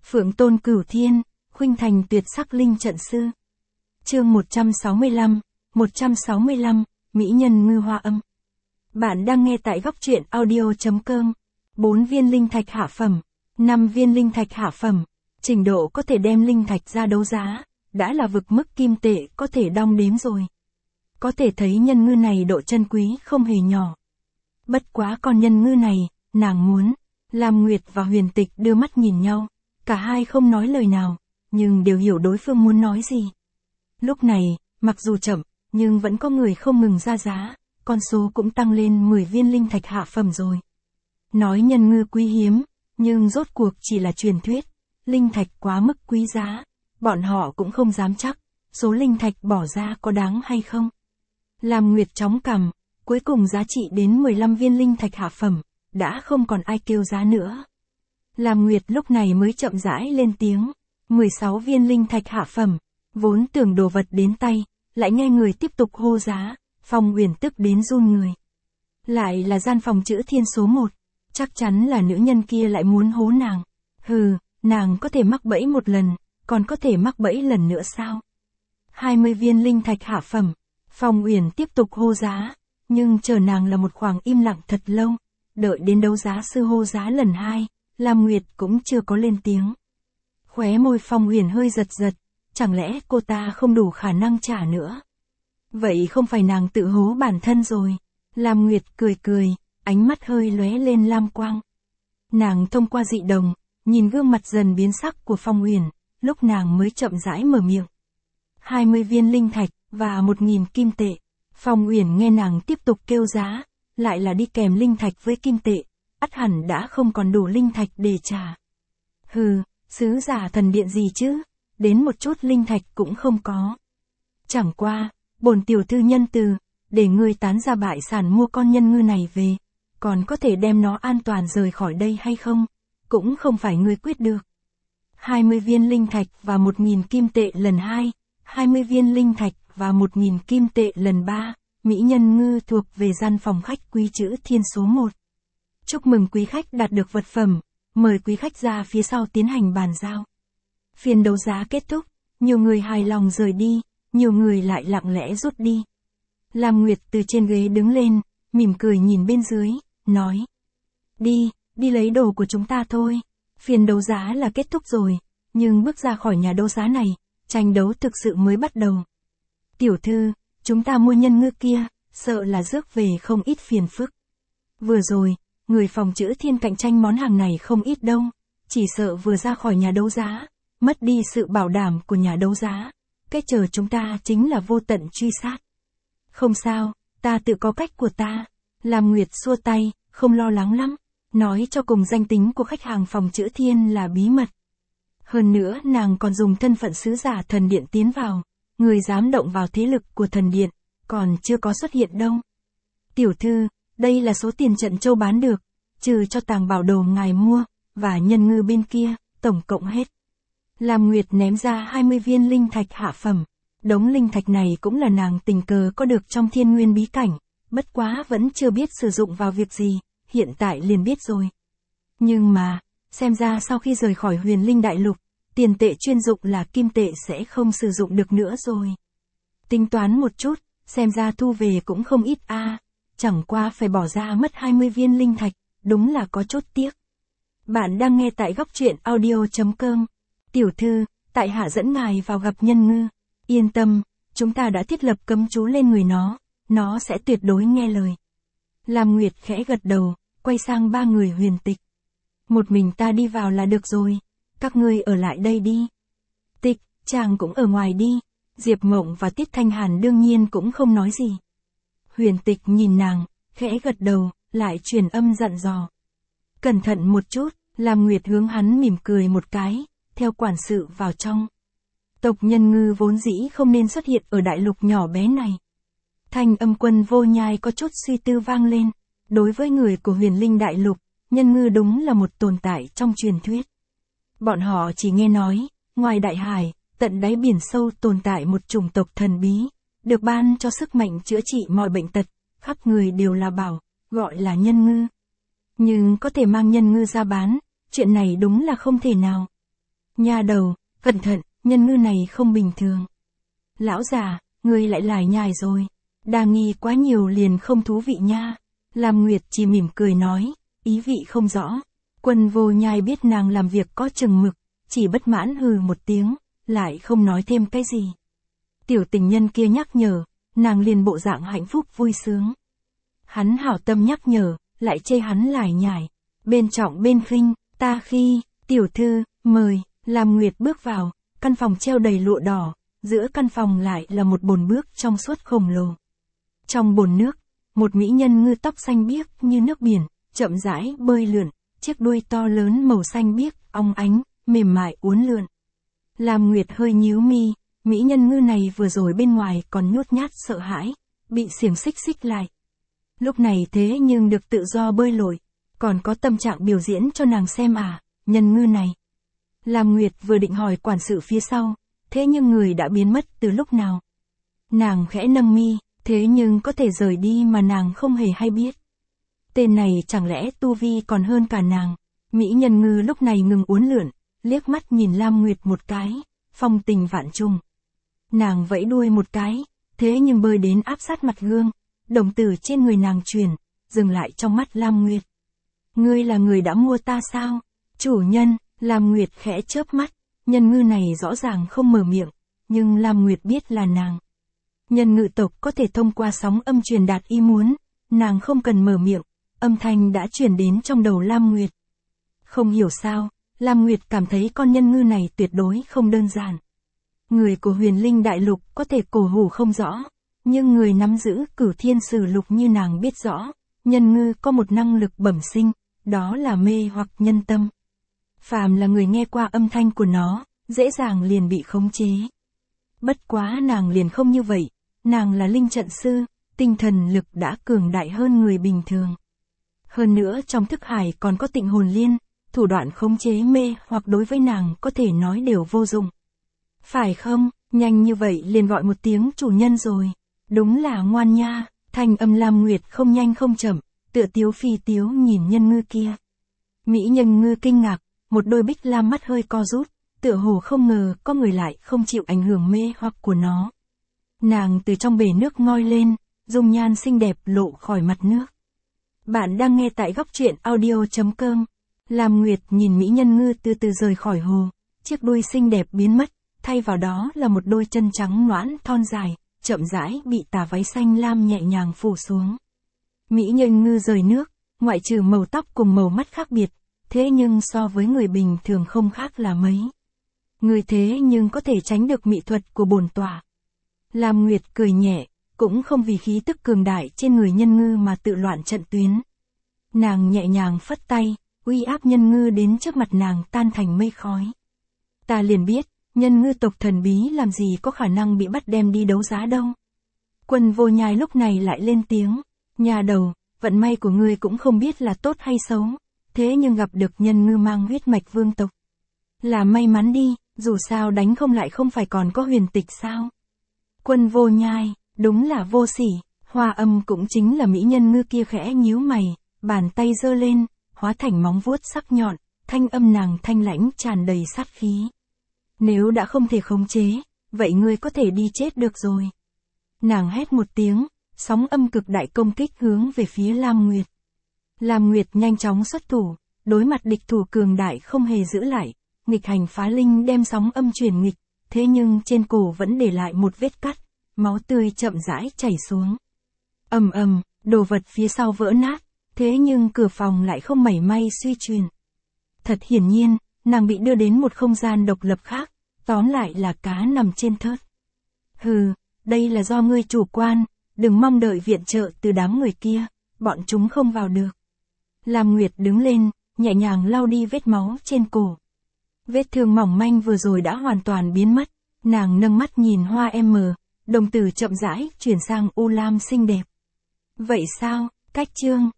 Phượng tôn cửu thiên, khuynh thành tuyệt sắc linh trận sư. Chương 165, Mỹ nhân ngư hoa âm. Bạn đang nghe tại góc truyện audio.com. 4 viên linh thạch hạ phẩm, 5 viên linh thạch hạ phẩm, trình độ có thể đem linh thạch ra đấu giá, đã là vực mức kim tệ có thể đong đếm rồi. Có thể thấy nhân ngư này độ chân quý không hề nhỏ. Bất quá con nhân ngư này, nàng muốn. Lam Nguyệt và Huyền Tịch đưa mắt nhìn nhau, cả hai không nói lời nào, nhưng đều hiểu đối phương muốn nói gì. Lúc này, mặc dù chậm, nhưng vẫn có người không ngừng ra giá, con số cũng tăng lên 10 viên linh thạch hạ phẩm rồi. Nói nhân ngư quý hiếm, nhưng rốt cuộc chỉ là truyền thuyết, linh thạch quá mức quý giá, bọn họ cũng không dám chắc, số linh thạch bỏ ra có đáng hay không. Lam Nguyệt chóng cằm, cuối cùng giá trị đến 15 viên linh thạch hạ phẩm, đã không còn ai kêu giá nữa. Lam Nguyệt lúc này mới chậm rãi lên tiếng, 16 viên linh thạch hạ phẩm, vốn tưởng đồ vật đến tay, lại nghe người tiếp tục hô giá, Phong Uyển tức đến run người. Lại là gian phòng chữ thiên số 1, chắc chắn là nữ nhân kia lại muốn hố nàng. Hừ, nàng có thể mắc bẫy một lần, còn có thể mắc bẫy lần nữa sao? 20 viên linh thạch hạ phẩm, Phong Uyển tiếp tục hô giá, nhưng chờ nàng là một khoảng im lặng thật lâu, đợi đến đấu giá sư hô giá lần 2, Lam Nguyệt cũng chưa có lên tiếng. Khóe môi Phong Uyển hơi giật giật, chẳng lẽ cô ta không đủ khả năng trả nữa? Vậy không phải nàng tự hố bản thân rồi. Lam Nguyệt cười cười, ánh mắt hơi lóe lên lam quang. Nàng thông qua dị đồng, nhìn gương mặt dần biến sắc của Phong Uyển, lúc nàng mới chậm rãi mở miệng. 20 viên linh thạch, và 1.000 kim tệ. Phong Uyển nghe nàng tiếp tục kêu giá, lại là đi kèm linh thạch với kim tệ, ắt hẳn đã không còn đủ linh thạch để trả. Hừ, sứ giả thần điện gì chứ, đến một chút linh thạch cũng không có. Chẳng qua, bổn tiểu thư nhân từ, để ngươi tán ra bại sản mua con nhân ngư này về, còn có thể đem nó an toàn rời khỏi đây hay không, cũng không phải ngươi quyết được. 20 viên linh thạch và 1.000 kim tệ lần 2, 20 viên linh thạch và 1.000 kim tệ lần 3, Mỹ nhân ngư thuộc về gian phòng khách quý chữ thiên số 1. Chúc mừng quý khách đạt được vật phẩm, mời quý khách ra phía sau tiến hành bàn giao. Phiên đấu giá kết thúc, nhiều người hài lòng rời đi, nhiều người lại lặng lẽ rút đi. Lam Nguyệt từ trên ghế đứng lên, mỉm cười nhìn bên dưới, nói. Đi lấy đồ của chúng ta thôi. Phiên đấu giá là kết thúc rồi, nhưng bước ra khỏi nhà đấu giá này, tranh đấu thực sự mới bắt đầu. Tiểu thư, chúng ta mua nhân ngư kia, sợ là rước về không ít phiền phức. Vừa rồi, người phòng chữ thiên cạnh tranh món hàng này không ít đâu, chỉ sợ vừa ra khỏi nhà đấu giá, mất đi sự bảo đảm của nhà đấu giá, cái chờ chúng ta chính là vô tận truy sát. Không sao, ta tự có cách của ta. Lam Nguyệt xua tay, không lo lắng lắm, nói cho cùng danh tính của khách hàng phòng chữ thiên là bí mật. Hơn nữa nàng còn dùng thân phận sứ giả thần điện tiến vào, người dám động vào thế lực của thần điện, còn chưa có xuất hiện đâu. Tiểu thư, đây là số tiền trận châu bán được, trừ cho tàng bảo đồ ngài mua, và nhân ngư bên kia, tổng cộng hết. Lam Nguyệt ném ra 20 viên linh thạch hạ phẩm, đống linh thạch này cũng là nàng tình cờ có được trong thiên nguyên bí cảnh, bất quá vẫn chưa biết sử dụng vào việc gì, hiện tại liền biết rồi. Nhưng mà, xem ra sau khi rời khỏi Huyền Linh Đại Lục, tiền tệ chuyên dụng là kim tệ sẽ không sử dụng được nữa rồi. Tính toán một chút, xem ra thu về cũng không ít chẳng qua phải bỏ ra mất 20 viên linh thạch, đúng là có chút tiếc. Bạn đang nghe tại góc truyện audio.com. Tiểu thư, tại hạ dẫn ngài vào gặp nhân ngư. Yên tâm, chúng ta đã thiết lập cấm chú lên người nó sẽ tuyệt đối nghe lời. Lam Nguyệt khẽ gật đầu, quay sang 3 người Huyền Tịch. Một mình ta đi vào là được rồi, các ngươi ở lại đây đi. Tịch, chàng cũng ở ngoài đi. Diệp Mộng và Tiết Thanh Hàn đương nhiên cũng không nói gì. Huyền Tịch nhìn nàng, khẽ gật đầu, lại truyền âm dặn dò. Cẩn thận một chút. Lam Nguyệt hướng hắn mỉm cười một cái, theo quản sự vào trong. Tộc nhân ngư vốn dĩ không nên xuất hiện ở đại lục nhỏ bé này. Thanh âm Quân Vô Nhai có chút suy tư vang lên. Đối với người của Huyền Linh Đại Lục, nhân ngư đúng là một tồn tại trong truyền thuyết. Bọn họ chỉ nghe nói, ngoài đại hải, tận đáy biển sâu tồn tại một chủng tộc thần bí, được ban cho sức mạnh chữa trị mọi bệnh tật, khắp người đều là bảo, gọi là nhân ngư. Nhưng có thể mang nhân ngư ra bán, chuyện này đúng là không thể nào. Nha đầu, cẩn thận, nhân ngư này không bình thường. Lão già, ngươi lại lải nhải rồi. Đa nghi quá nhiều liền không thú vị nha. Lam Nguyệt chỉ mỉm cười nói, ý vị không rõ. Quân Vô Nhai biết nàng làm việc có chừng mực, chỉ bất mãn hừ một tiếng, lại không nói thêm cái gì. Tiểu tình nhân kia nhắc nhở, nàng liền bộ dạng hạnh phúc vui sướng. Hắn hảo tâm nhắc nhở, lại chê hắn lải nhải. Bên trọng bên khinh, ta khi, tiểu thư, mời, Lam Nguyệt bước vào, căn phòng treo đầy lụa đỏ, giữa căn phòng lại là một bồn nước trong suốt khổng lồ. Trong bồn nước, một mỹ nhân ngư tóc xanh biếc như nước biển, chậm rãi bơi lượn, chiếc đuôi to lớn màu xanh biếc, óng ánh, mềm mại uốn lượn. Lam Nguyệt hơi nhíu mi, mỹ nhân ngư này vừa rồi bên ngoài còn nhút nhát sợ hãi, bị xiềng xích xích lại. Lúc này thế nhưng được tự do bơi lội, còn có tâm trạng biểu diễn cho nàng xem à, nhân ngư này. Lam Nguyệt vừa định hỏi quản sự phía sau, thế nhưng người đã biến mất từ lúc nào. Nàng khẽ nâng mi, thế nhưng có thể rời đi mà nàng không hề hay biết. Tên này chẳng lẽ tu vi còn hơn cả nàng. Mỹ nhân ngư lúc này ngừng uốn lượn, liếc mắt nhìn Lam Nguyệt một cái, phong tình vạn trùng. Nàng vẫy đuôi một cái, thế nhưng bơi đến áp sát mặt gương, đồng tử trên người nàng chuyển, dừng lại trong mắt Lam Nguyệt. Ngươi là người đã mua ta sao? Chủ nhân, Lam Nguyệt khẽ chớp mắt, nhân ngư này rõ ràng không mở miệng, nhưng Lam Nguyệt biết là nàng. Nhân ngự tộc có thể thông qua sóng âm truyền đạt ý muốn, nàng không cần mở miệng, âm thanh đã truyền đến trong đầu Lam Nguyệt. Không hiểu sao, Lam Nguyệt cảm thấy con nhân ngư này tuyệt đối không đơn giản. Người của Huyền Linh Đại Lục có thể cổ hủ không rõ, nhưng người nắm giữ Cửu Thiên Sử Lục như nàng biết rõ, nhân ngư có một năng lực bẩm sinh, đó là mê hoặc nhân tâm. Phàm là người nghe qua âm thanh của nó, dễ dàng liền bị khống chế. Bất quá nàng liền không như vậy, nàng là linh trận sư, tinh thần lực đã cường đại hơn người bình thường. Hơn nữa trong thức hải còn có tịnh hồn liên, thủ đoạn khống chế mê hoặc đối với nàng có thể nói đều vô dụng. Phải không, nhanh như vậy liền gọi một tiếng chủ nhân rồi. Đúng là ngoan nha, thanh âm Lam Nguyệt không nhanh không chậm, tựa tiếu phi tiếu nhìn nhân ngư kia. Mỹ nhân ngư kinh ngạc, một đôi bích lam mắt hơi co rút, tựa hồ không ngờ có người lại không chịu ảnh hưởng mê hoặc của nó. Nàng từ trong bể nước ngoi lên, dung nhan xinh đẹp lộ khỏi mặt nước. Bạn đang nghe tại góc truyện audio.com. Lam Nguyệt nhìn mỹ nhân ngư từ từ rời khỏi hồ, chiếc đuôi xinh đẹp biến mất, thay vào đó là một đôi chân trắng nõn thon dài, chậm rãi bị tà váy xanh lam nhẹ nhàng phủ xuống. Mỹ nhân ngư rời nước, ngoại trừ màu tóc cùng màu mắt khác biệt, thế nhưng so với người bình thường không khác là mấy. Người thế nhưng có thể tránh được mỹ thuật của bổn tọa. Lam Nguyệt cười nhẹ, cũng không vì khí tức cường đại trên người nhân ngư mà tự loạn trận tuyến. Nàng nhẹ nhàng phất tay, uy áp nhân ngư đến trước mặt nàng tan thành mây khói. Ta liền biết, nhân ngư tộc thần bí làm gì có khả năng bị bắt đem đi đấu giá đâu. Quân Vô Nhai lúc này lại lên tiếng, nhà đầu, vận may của ngươi cũng không biết là tốt hay xấu, thế nhưng gặp được nhân ngư mang huyết mạch vương tộc. Là may mắn đi, dù sao đánh không lại không phải còn có huyền tịch sao. Quân Vô Nhai, đúng là vô sỉ, Hoa Âm cũng chính là mỹ nhân ngư kia khẽ nhíu mày, bàn tay giơ lên, hóa thành móng vuốt sắc nhọn, thanh âm nàng thanh lãnh tràn đầy sát khí. Nếu đã không thể khống chế, vậy ngươi có thể đi chết được rồi. Nàng hét một tiếng, sóng âm cực đại công kích hướng về phía Lam Nguyệt. Lam Nguyệt nhanh chóng xuất thủ, đối mặt địch thủ cường đại không hề giữ lại, nghịch hành phá linh đem sóng âm chuyển nghịch, thế nhưng trên cổ vẫn để lại một vết cắt, máu tươi chậm rãi chảy xuống. Ầm ầm, đồ vật phía sau vỡ nát, thế nhưng cửa phòng lại không mảy may suy chuyển. Thật hiển nhiên, nàng bị đưa đến một không gian độc lập khác, tóm lại là cá nằm trên thớt. Hừ, đây là do ngươi chủ quan, đừng mong đợi viện trợ từ đám người kia, bọn chúng không vào được. Lam Nguyệt đứng lên, nhẹ nhàng lau đi vết máu trên cổ. Vết thương mỏng manh vừa rồi đã hoàn toàn biến mất, nàng nâng mắt nhìn Hoa M, đồng tử chậm rãi chuyển sang u lam xinh đẹp. Vậy sao, cách chương